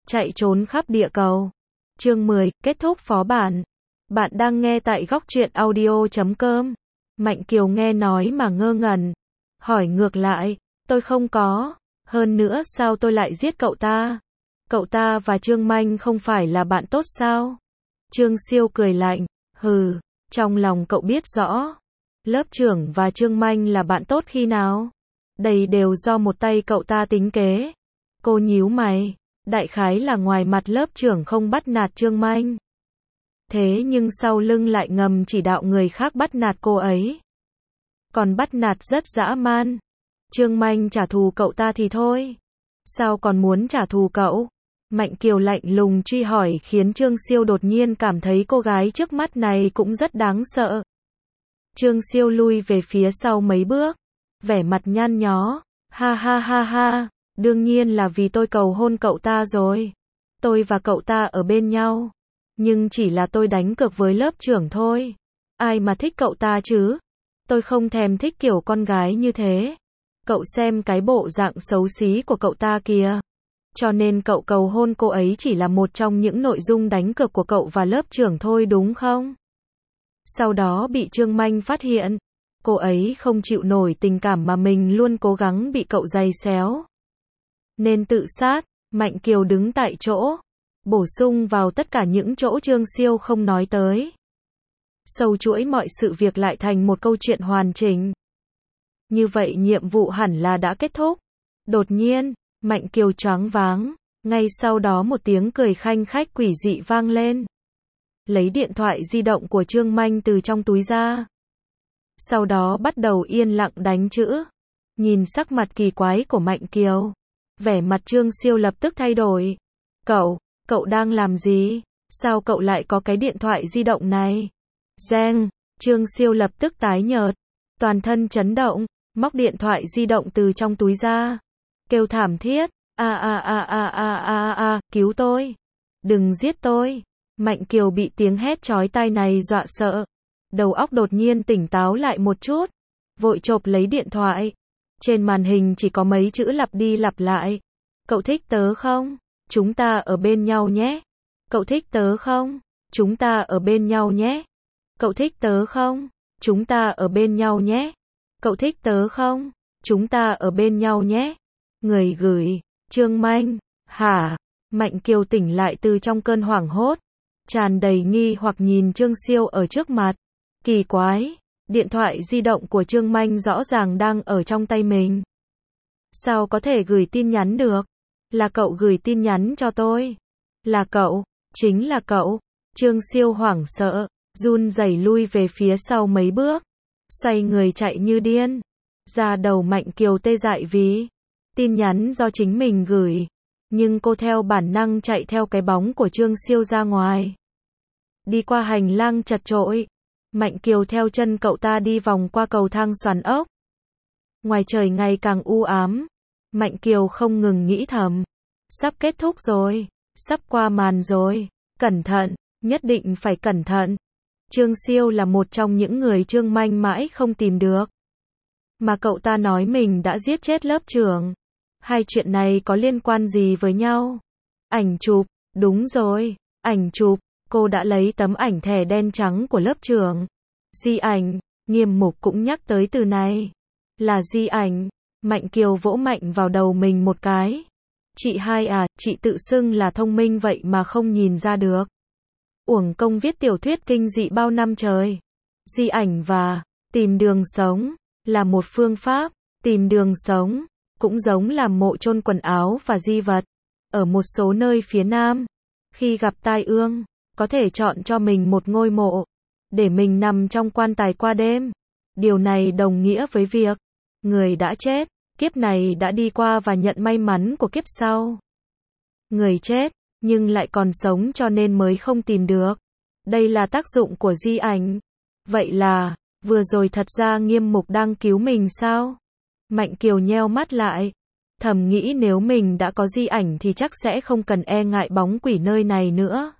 Chạy trốn khắp địa cầu. Chương 10, kết thúc phó bản. Bạn đang nghe tại góc truyện audio.com. Mạnh Kiều nghe nói mà ngơ ngẩn. Hỏi ngược lại, tôi không có. Hơn nữa sao tôi lại giết cậu ta? Cậu ta và Trương Manh không phải là bạn tốt sao? Trương Siêu cười lạnh, hừ, trong lòng cậu biết rõ. Lớp trưởng và Trương Manh là bạn tốt khi nào? Đây đều do một tay cậu ta tính kế. Cô nhíu mày, đại khái là ngoài mặt lớp trưởng không bắt nạt Trương Manh. Thế nhưng sau lưng lại ngầm chỉ đạo người khác bắt nạt cô ấy. Còn bắt nạt rất dã man. Trương Manh trả thù cậu ta thì thôi. Sao còn muốn trả thù cậu? Mạnh Kiều lạnh lùng truy hỏi khiến Trương Siêu đột nhiên cảm thấy cô gái trước mắt này cũng rất đáng sợ. Trương Siêu lui về phía sau mấy bước. Vẻ mặt nhăn nhó. Ha ha ha ha. Đương nhiên là vì tôi cầu hôn cậu ta rồi. Tôi và cậu ta ở bên nhau. Nhưng chỉ là tôi đánh cược với lớp trưởng thôi. Ai mà thích cậu ta chứ? Tôi không thèm thích kiểu con gái như thế. Cậu xem cái bộ dạng xấu xí của cậu ta kìa. Cho nên cậu cầu hôn cô ấy chỉ là một trong những nội dung đánh cược của cậu và lớp trưởng thôi đúng không? Sau đó bị Trương Manh phát hiện. Cô ấy không chịu nổi tình cảm mà mình luôn cố gắng bị cậu giày xéo. Nên tự sát. Mạnh Kiều đứng tại chỗ. Bổ sung vào tất cả những chỗ Trương Siêu không nói tới. Sâu chuỗi mọi sự việc lại thành một câu chuyện hoàn chỉnh. Như vậy nhiệm vụ hẳn là đã kết thúc. Đột nhiên, Mạnh Kiều choáng váng. Ngay sau đó một tiếng cười khanh khách quỷ dị vang lên. Lấy điện thoại di động của Trương Manh từ trong túi ra. Sau đó bắt đầu yên lặng đánh chữ. Nhìn sắc mặt kỳ quái của Mạnh Kiều. Vẻ mặt Trương Siêu lập tức thay đổi. Cậu đang làm gì? Sao cậu lại có cái điện thoại di động này? Reng, Trương Siêu lập tức tái nhợt. Toàn thân chấn động, móc điện thoại di động từ trong túi ra. Kêu thảm thiết, cứu tôi. Đừng giết tôi. Mạnh Kiều bị tiếng hét chói tai này dọa sợ. Đầu óc đột nhiên tỉnh táo lại một chút. Vội chộp lấy điện thoại. Trên màn hình chỉ có mấy chữ lặp đi lặp lại. Cậu thích tớ không? Chúng ta ở bên nhau nhé. Cậu thích tớ không? Chúng ta ở bên nhau nhé. Cậu thích tớ không? Chúng ta ở bên nhau nhé. Cậu thích tớ không? Chúng ta ở bên nhau nhé. Người gửi, Trương Manh. Hả? Mạnh Kiều tỉnh lại từ trong cơn hoảng hốt. Tràn đầy nghi hoặc nhìn Trương Siêu ở trước mặt. Kỳ quái, điện thoại di động của Trương Manh rõ ràng đang ở trong tay mình. Sao có thể gửi tin nhắn được? Là cậu gửi tin nhắn cho tôi. Là cậu, chính là cậu. Trương Siêu hoảng sợ, run rẩy lui về phía sau mấy bước. Xoay người chạy như điên. Da đầu Mạnh Kiều tê dại vì tin nhắn do chính mình gửi. Nhưng cô theo bản năng chạy theo cái bóng của Trương Siêu ra ngoài. Đi qua hành lang chật chội. Mạnh Kiều theo chân cậu ta đi vòng qua cầu thang xoắn ốc. Ngoài trời ngày càng u ám. Mạnh Kiều không ngừng nghĩ thầm. Sắp kết thúc rồi. Sắp qua màn rồi. Cẩn thận. Nhất định phải cẩn thận. Trương Siêu là một trong những người Trương Manh mãi không tìm được. Mà cậu ta nói mình đã giết chết lớp trưởng. Hai chuyện này có liên quan gì với nhau? Ảnh chụp. Đúng rồi. Ảnh chụp. Cô đã lấy tấm ảnh thẻ đen trắng của lớp trưởng. Di ảnh. Nghiêm Mục cũng nhắc tới từ này. Là di ảnh. Mạnh Kiều vỗ mạnh vào đầu mình một cái. Chị hai à, chị tự xưng là thông minh vậy mà không nhìn ra được. Uổng công viết tiểu thuyết kinh dị bao năm trời. Di ảnh và tìm đường sống là một phương pháp. Tìm đường sống cũng giống làm mộ chôn quần áo và di vật. Ở một số nơi phía Nam, khi gặp tai ương, có thể chọn cho mình một ngôi mộ để mình nằm trong quan tài qua đêm. Điều này đồng nghĩa với việc người đã chết, kiếp này đã đi qua và nhận may mắn của kiếp sau. Người chết, nhưng lại còn sống cho nên mới không tìm được. Đây là tác dụng của di ảnh. Vậy là, vừa rồi thật ra Nghiêm Mục đang cứu mình sao? Mạnh Kiều nheo mắt lại. Thầm nghĩ nếu mình đã có di ảnh thì chắc sẽ không cần e ngại bóng quỷ nơi này nữa.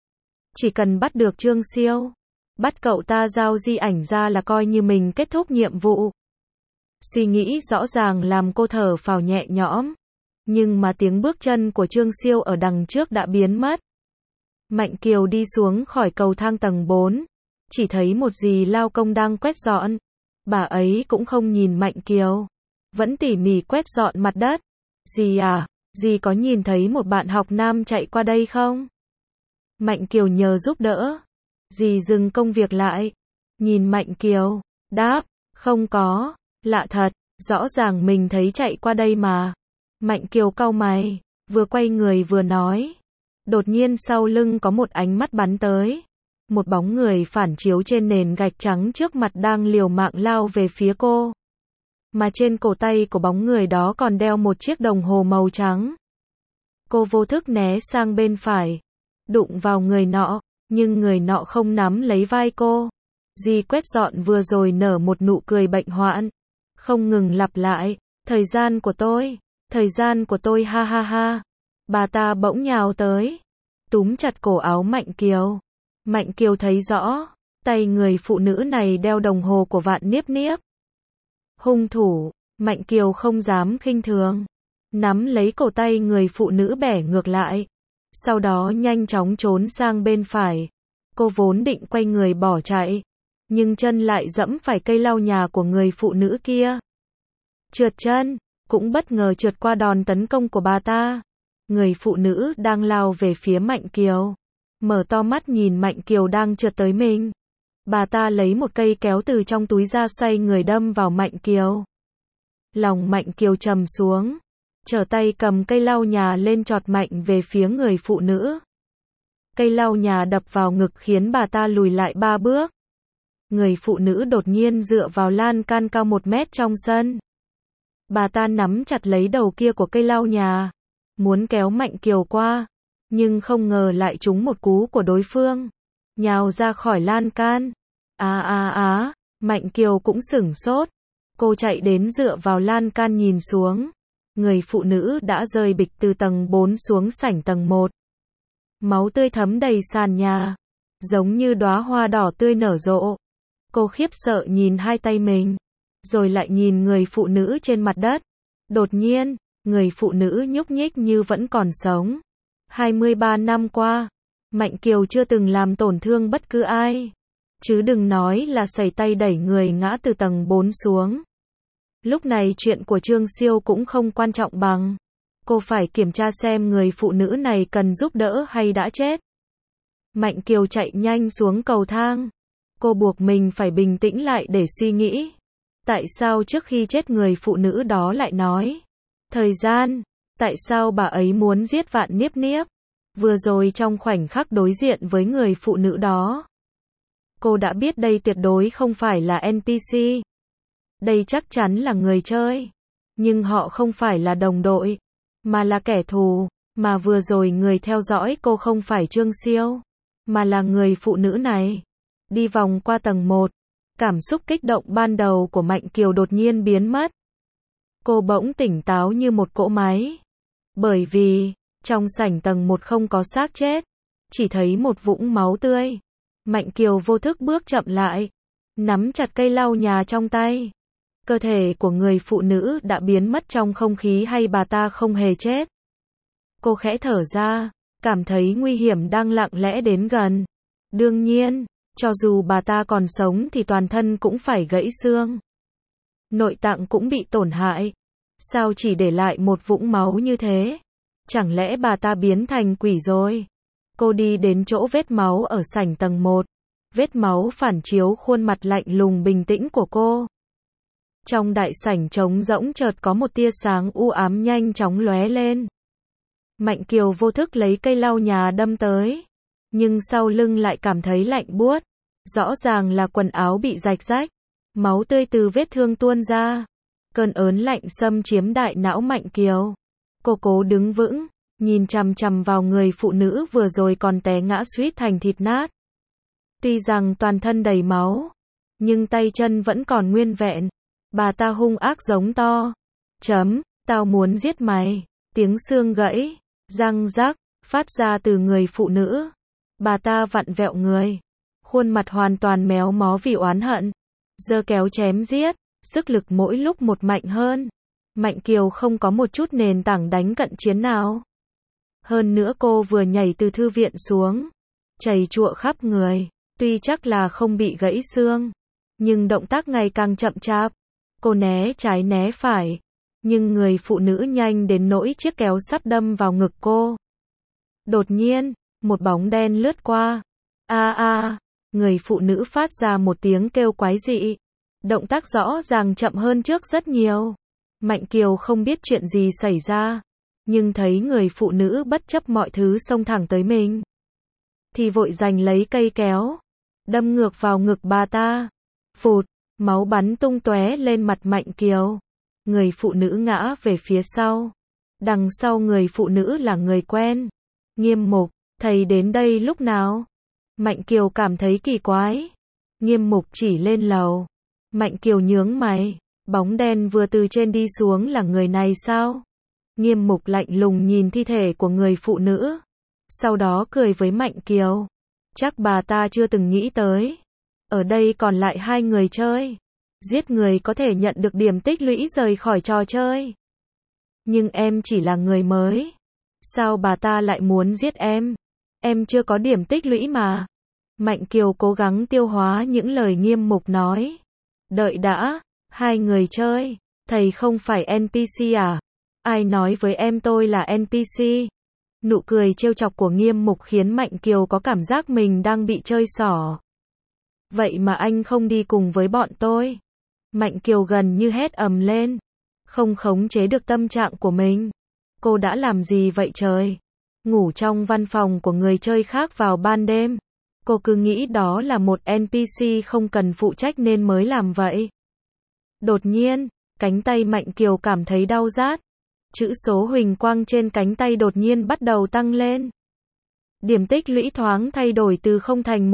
Chỉ cần bắt được Trương Siêu. Bắt cậu ta giao di ảnh ra là coi như mình kết thúc nhiệm vụ. Suy nghĩ rõ ràng làm cô thở phào nhẹ nhõm. Nhưng mà tiếng bước chân của Trương Siêu ở đằng trước đã biến mất. Mạnh Kiều đi xuống khỏi cầu thang tầng 4, chỉ thấy một dì lao công đang quét dọn. Bà ấy cũng không nhìn Mạnh Kiều, vẫn tỉ mỉ quét dọn mặt đất. Dì à, dì có nhìn thấy một bạn học nam chạy qua đây không? Mạnh Kiều nhờ giúp đỡ. Dì dừng công việc lại, nhìn Mạnh Kiều, đáp, không có, lạ thật, rõ ràng mình thấy chạy qua đây mà. Mạnh Kiều cau mày, vừa quay người vừa nói. Đột nhiên sau lưng có một ánh mắt bắn tới. Một bóng người phản chiếu trên nền gạch trắng trước mặt đang liều mạng lao về phía cô. Mà trên cổ tay của bóng người đó còn đeo một chiếc đồng hồ màu trắng. Cô vô thức né sang bên phải, đụng vào người nọ, nhưng người nọ không nắm lấy vai cô. Dì quét dọn vừa rồi nở một nụ cười bệnh hoạn, không ngừng lặp lại, thời gian của tôi ha ha ha. Bà ta bỗng nhào tới, túm chặt cổ áo Mạnh Kiều. Mạnh Kiều thấy rõ, tay người phụ nữ này đeo đồng hồ của Vạn Niếp Niếp. Hung thủ, Mạnh Kiều không dám khinh thường, nắm lấy cổ tay người phụ nữ bẻ ngược lại, sau đó nhanh chóng trốn sang bên phải. Cô vốn định quay người bỏ chạy, nhưng chân lại dẫm phải cây lau nhà của người phụ nữ kia. Trượt chân, cũng bất ngờ trượt qua đòn tấn công của bà ta. Người phụ nữ đang lao về phía Mạnh Kiều, mở to mắt nhìn Mạnh Kiều đang trượt tới mình. Bà ta lấy một cây kéo từ trong túi ra xoay người đâm vào Mạnh Kiều. Lòng Mạnh Kiều trầm xuống, trở tay cầm cây lau nhà lên chọt mạnh về phía người phụ nữ. Cây lau nhà đập vào ngực khiến bà ta lùi lại 3 bước. Người phụ nữ đột nhiên dựa vào lan can cao 1 mét trong sân. Bà ta nắm chặt lấy đầu kia của cây lau nhà, muốn kéo Mạnh Kiều qua, nhưng không ngờ lại trúng một cú của đối phương, nhào ra khỏi lan can. Mạnh Kiều cũng sửng sốt. Cô chạy đến dựa vào lan can nhìn xuống. Người phụ nữ đã rơi bịch từ tầng 4 xuống sảnh tầng 1. Máu tươi thấm đầy sàn nhà, giống như đóa hoa đỏ tươi nở rộ. Cô khiếp sợ nhìn hai tay mình, rồi lại nhìn người phụ nữ trên mặt đất. Đột nhiên, người phụ nữ nhúc nhích như vẫn còn sống. 23 năm qua, Mạnh Kiều chưa từng làm tổn thương bất cứ ai, chứ đừng nói là sẩy tay đẩy người ngã từ tầng 4 xuống. Lúc này chuyện của Trương Siêu cũng không quan trọng bằng. Cô phải kiểm tra xem người phụ nữ này cần giúp đỡ hay đã chết. Mạnh Kiều chạy nhanh xuống cầu thang. Cô buộc mình phải bình tĩnh lại để suy nghĩ. Tại sao trước khi chết người phụ nữ đó lại nói thời gian? Tại sao bà ấy muốn giết Vạn Niếp Niếp? Vừa rồi trong khoảnh khắc đối diện với người phụ nữ đó, cô đã biết đây tuyệt đối không phải là NPC. Đây chắc chắn là người chơi. Nhưng họ không phải là đồng đội, mà là kẻ thù. Mà vừa rồi người theo dõi cô không phải Trương Siêu, mà là người phụ nữ này. Đi vòng qua tầng 1, cảm xúc kích động ban đầu của Mạnh Kiều đột nhiên biến mất. Cô bỗng tỉnh táo như một cỗ máy. Bởi vì, trong sảnh tầng 1 không có xác chết, chỉ thấy một vũng máu tươi. Mạnh Kiều vô thức bước chậm lại, nắm chặt cây lau nhà trong tay. Cơ thể của người phụ nữ đã biến mất trong không khí hay bà ta không hề chết? Cô khẽ thở ra, cảm thấy nguy hiểm đang lặng lẽ đến gần. Đương nhiên, cho dù bà ta còn sống thì toàn thân cũng phải gãy xương. Nội tạng cũng bị tổn hại. Sao chỉ để lại một vũng máu như thế? Chẳng lẽ bà ta biến thành quỷ rồi? Cô đi đến chỗ vết máu ở sảnh tầng 1. Vết máu phản chiếu khuôn mặt lạnh lùng bình tĩnh của cô. Trong đại sảnh trống rỗng chợt có một tia sáng u ám nhanh chóng lóe lên. Mạnh Kiều vô thức lấy cây lau nhà đâm tới, nhưng sau lưng lại cảm thấy lạnh buốt. Rõ ràng là quần áo bị rạch rách, máu tươi từ vết thương tuôn ra. Cơn ớn lạnh xâm chiếm đại não Mạnh Kiều. Cô cố đứng vững, nhìn chằm chằm vào người phụ nữ vừa rồi còn té ngã suýt thành thịt nát. Tuy rằng toàn thân đầy máu, nhưng tay chân vẫn còn nguyên vẹn. Bà ta hung ác giống to. Tao muốn giết mày. Tiếng xương gãy, răng rắc, phát ra từ người phụ nữ. Bà ta vặn vẹo người, khuôn mặt hoàn toàn méo mó vì oán hận. Giơ kéo chém giết, sức lực mỗi lúc một mạnh hơn. Mạnh Kiều không có một chút nền tảng đánh cận chiến nào. Hơn nữa cô vừa nhảy từ thư viện xuống, chảy chụa khắp người, tuy chắc là không bị gãy xương, nhưng động tác ngày càng chậm chạp. Cô né trái né phải, nhưng người phụ nữ nhanh đến nỗi chiếc kéo sắp đâm vào ngực cô. Đột nhiên, một bóng đen lướt qua. Người phụ nữ phát ra một tiếng kêu quái dị. Động tác rõ ràng chậm hơn trước rất nhiều. Mạnh Kiều không biết chuyện gì xảy ra, nhưng thấy người phụ nữ bất chấp mọi thứ xông thẳng tới mình, thì vội giành lấy cây kéo, đâm ngược vào ngực bà ta. Phụt, máu bắn tung tóe lên mặt Mạnh Kiều. Người phụ nữ ngã về phía sau. Đằng sau người phụ nữ là người quen. Nghiêm Mục, thầy đến đây lúc nào? Mạnh Kiều cảm thấy kỳ quái. Nghiêm Mục chỉ lên lầu. Mạnh Kiều nhướng mày. Bóng đen vừa từ trên đi xuống là người này sao? Nghiêm Mục lạnh lùng nhìn thi thể của người phụ nữ. Sau đó cười với Mạnh Kiều. Chắc bà ta chưa từng nghĩ tới. Ở đây còn lại 2 người chơi. Giết người có thể nhận được điểm tích lũy rời khỏi trò chơi. Nhưng em chỉ là người mới. Sao bà ta lại muốn giết em? Em chưa có điểm tích lũy mà. Mạnh Kiều cố gắng tiêu hóa những lời Nghiêm Mục nói. Đợi đã, 2 người chơi. Thầy không phải NPC à? Ai nói với em tôi là NPC? Nụ cười trêu chọc của Nghiêm Mục khiến Mạnh Kiều có cảm giác mình đang bị chơi xỏ. Vậy mà anh không đi cùng với bọn tôi. Mạnh Kiều gần như hét ầm lên. Không khống chế được tâm trạng của mình. Cô đã làm gì vậy trời? Ngủ trong văn phòng của người chơi khác vào ban đêm. Cô cứ nghĩ đó là một NPC không cần phụ trách nên mới làm vậy. Đột nhiên, cánh tay Mạnh Kiều cảm thấy đau rát. Chữ số huỳnh quang trên cánh tay đột nhiên bắt đầu tăng lên. Điểm tích lũy thoáng thay đổi từ 0 thành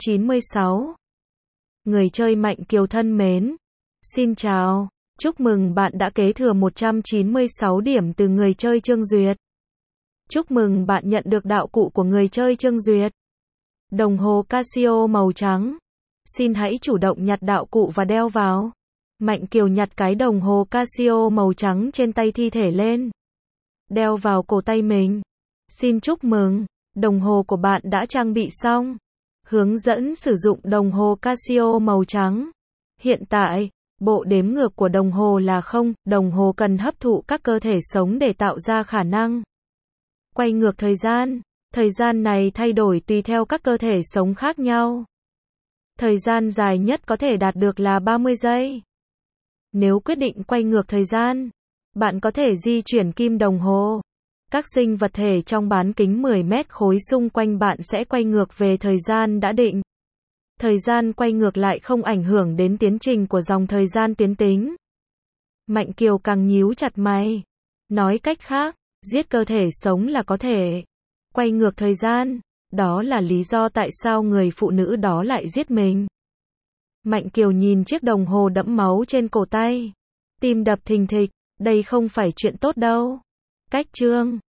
196. Người chơi Mạnh Kiều thân mến. Xin chào, chúc mừng bạn đã kế thừa 196 điểm từ người chơi Trương Duyệt. Chúc mừng bạn nhận được đạo cụ của người chơi Trương Duyệt. Đồng hồ Casio màu trắng. Xin hãy chủ động nhặt đạo cụ và đeo vào. Mạnh Kiều nhặt cái đồng hồ Casio màu trắng trên tay thi thể lên. Đeo vào cổ tay mình. Xin chúc mừng, đồng hồ của bạn đã trang bị xong. Hướng dẫn sử dụng đồng hồ Casio màu trắng. Hiện tại, bộ đếm ngược của đồng hồ là 0, đồng hồ cần hấp thụ các cơ thể sống để tạo ra khả năng quay ngược thời gian. Thời gian này thay đổi tùy theo các cơ thể sống khác nhau. Thời gian dài nhất có thể đạt được là 30 giây. Nếu quyết định quay ngược thời gian, bạn có thể di chuyển kim đồng hồ. Các sinh vật thể trong bán kính 10 mét khối xung quanh bạn sẽ quay ngược về thời gian đã định. Thời gian quay ngược lại không ảnh hưởng đến tiến trình của dòng thời gian tuyến tính. Mạnh Kiều càng nhíu chặt mày. Nói cách khác, giết cơ thể sống là có thể quay ngược thời gian. Đó là lý do tại sao người phụ nữ đó lại giết mình. Mạnh Kiều nhìn chiếc đồng hồ đẫm máu trên cổ tay. Tim đập thình thịch. Đây không phải chuyện tốt đâu. Cách chương